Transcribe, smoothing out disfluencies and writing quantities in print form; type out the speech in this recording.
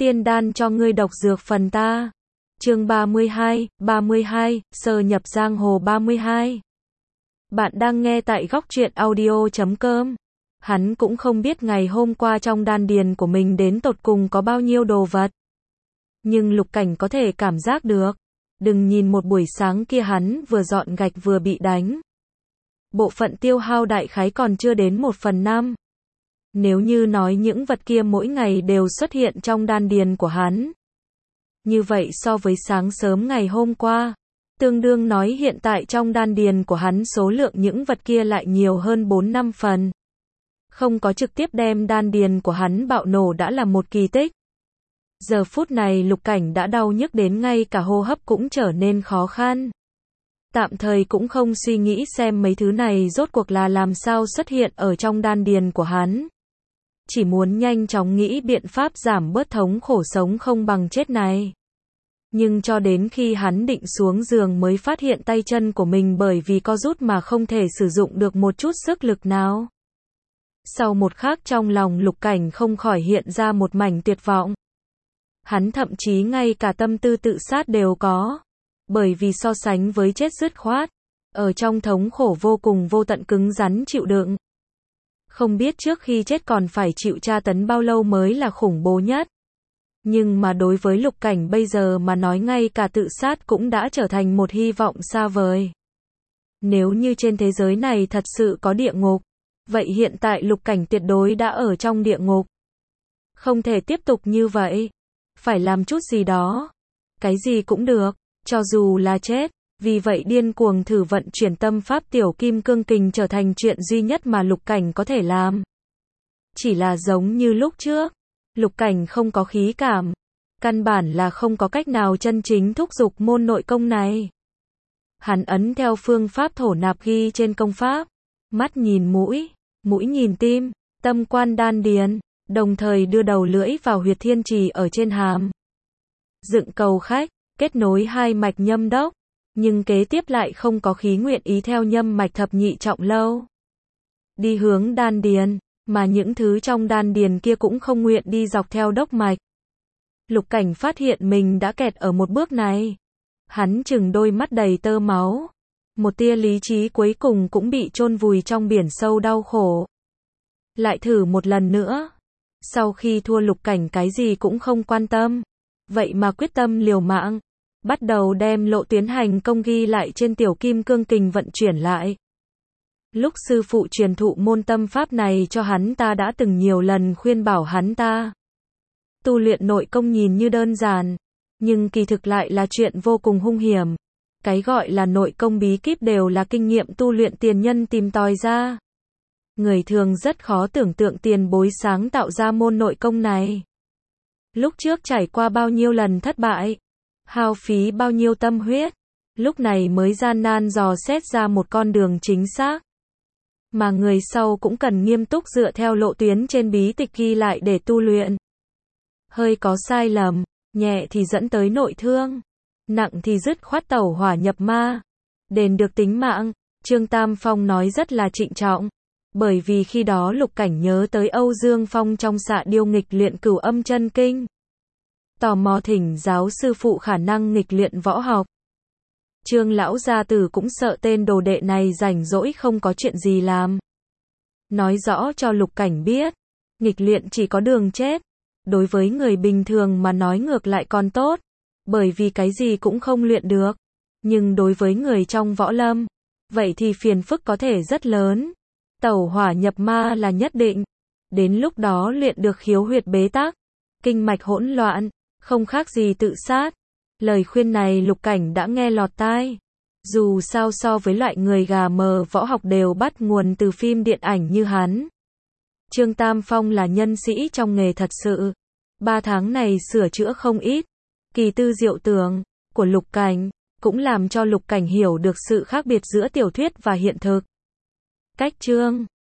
Tiên đan cho ngươi độc dược phần ta. Chương 32, sơ nhập giang hồ 32. Bạn đang nghe tại góc truyện audio.com. Hắn cũng không biết ngày hôm qua trong đan điền của mình đến tột cùng có bao nhiêu đồ vật. Nhưng Lục Cảnh có thể cảm giác được. Đừng nhìn một buổi sáng kia hắn vừa dọn gạch vừa bị đánh. Bộ phận tiêu hao đại khái còn chưa đến 1/5. Nếu như nói những vật kia mỗi ngày đều xuất hiện trong đan điền của hắn. Như vậy so với sáng sớm ngày hôm qua, tương đương nói hiện tại trong đan điền của hắn số lượng những vật kia lại nhiều hơn 4-5 phần. Không có trực tiếp đem đan điền của hắn bạo nổ đã là một kỳ tích. Giờ phút này Lục Cảnh đã đau nhức đến ngay cả hô hấp cũng trở nên khó khăn. Tạm thời cũng không suy nghĩ xem mấy thứ này rốt cuộc là làm sao xuất hiện ở trong đan điền của hắn. Chỉ muốn nhanh chóng nghĩ biện pháp giảm bớt thống khổ sống không bằng chết này. Nhưng cho đến khi hắn định xuống giường mới phát hiện tay chân của mình bởi vì co rút mà không thể sử dụng được một chút sức lực nào. Sau một khắc trong lòng Lục Cảnh không khỏi hiện ra một mảnh tuyệt vọng. Hắn thậm chí ngay cả tâm tư tự sát đều có. Bởi vì so sánh với chết dứt khoát, ở trong thống khổ vô cùng vô tận cứng rắn chịu đựng. Không biết trước khi chết còn phải chịu tra tấn bao lâu mới là khủng bố nhất. Nhưng mà đối với Lục Cảnh bây giờ mà nói ngay cả tự sát cũng đã trở thành một hy vọng xa vời. Nếu như trên thế giới này thật sự có địa ngục, vậy hiện tại Lục Cảnh tuyệt đối đã ở trong địa ngục. Không thể tiếp tục như vậy. Phải làm chút gì đó. Cái gì cũng được, cho dù là chết. Vì vậy điên cuồng thử vận chuyển tâm pháp tiểu kim cương kình trở thành chuyện duy nhất mà Lục Cảnh có thể làm. Chỉ là giống như lúc trước, Lục Cảnh không có khí cảm. Căn bản là không có cách nào chân chính thúc giục môn nội công này. Hắn ấn theo phương pháp thổ nạp ghi trên công pháp. Mắt nhìn mũi, mũi nhìn tim, tâm quan đan điền, đồng thời đưa đầu lưỡi vào huyệt thiên trì ở trên hàm. Dựng cầu khách, kết nối hai mạch nhâm đốc. Nhưng kế tiếp lại không có khí nguyện ý theo nhâm mạch thập nhị trọng lâu. Đi hướng đan điền, mà những thứ trong đan điền kia cũng không nguyện đi dọc theo đốc mạch. Lục Cảnh phát hiện mình đã kẹt ở một bước này. Hắn chừng đôi mắt đầy tơ máu. Một tia lý trí cuối cùng cũng bị chôn vùi trong biển sâu đau khổ. Lại thử một lần nữa. Sau khi thua Lục Cảnh cái gì cũng không quan tâm. Vậy mà quyết tâm liều mạng. Bắt đầu đem lộ tuyến hành công ghi lại trên tiểu kim cương kình vận chuyển lại. Lúc sư phụ truyền thụ môn tâm pháp này cho hắn ta đã từng nhiều lần khuyên bảo hắn ta. Tu luyện nội công nhìn như đơn giản, nhưng kỳ thực lại là chuyện vô cùng hung hiểm. Cái gọi là nội công bí kíp đều là kinh nghiệm tu luyện tiền nhân tìm tòi ra. Người thường rất khó tưởng tượng tiền bối sáng tạo ra môn nội công này. Lúc trước trải qua bao nhiêu lần thất bại. Hao phí bao nhiêu tâm huyết, lúc này mới gian nan dò xét ra một con đường chính xác. Mà người sau cũng cần nghiêm túc dựa theo lộ tuyến trên bí tịch ghi lại để tu luyện. Hơi có sai lầm, nhẹ thì dẫn tới nội thương, nặng thì dứt khoát tẩu hỏa nhập ma. Đền được tính mạng, Trương Tam Phong nói rất là trịnh trọng. Bởi vì khi đó Lục Cảnh nhớ tới Âu Dương Phong trong Xạ Điêu nghịch luyện Cửu Âm Chân Kinh. Tò mò thỉnh giáo sư phụ khả năng nghịch luyện võ học. Trương lão gia tử cũng sợ tên đồ đệ này rảnh rỗi không có chuyện gì làm. Nói rõ cho Lục Cảnh biết, nghịch luyện chỉ có đường chết. Đối với người bình thường mà nói ngược lại còn tốt, bởi vì cái gì cũng không luyện được. Nhưng đối với người trong võ lâm, vậy thì phiền phức có thể rất lớn. Tẩu hỏa nhập ma là nhất định. Đến lúc đó luyện được khiếu huyệt bế tắc, kinh mạch hỗn loạn. Không khác gì tự sát. Lời khuyên này Lục Cảnh đã nghe lọt tai. Dù sao so với loại người gà mờ võ học đều bắt nguồn từ phim điện ảnh như hắn. Trương Tam Phong là nhân sĩ trong nghề thật sự. 3 tháng này sửa chữa không ít. Kỳ tư diệu tưởng của Lục Cảnh cũng làm cho Lục Cảnh hiểu được sự khác biệt giữa tiểu thuyết và hiện thực. Cách chương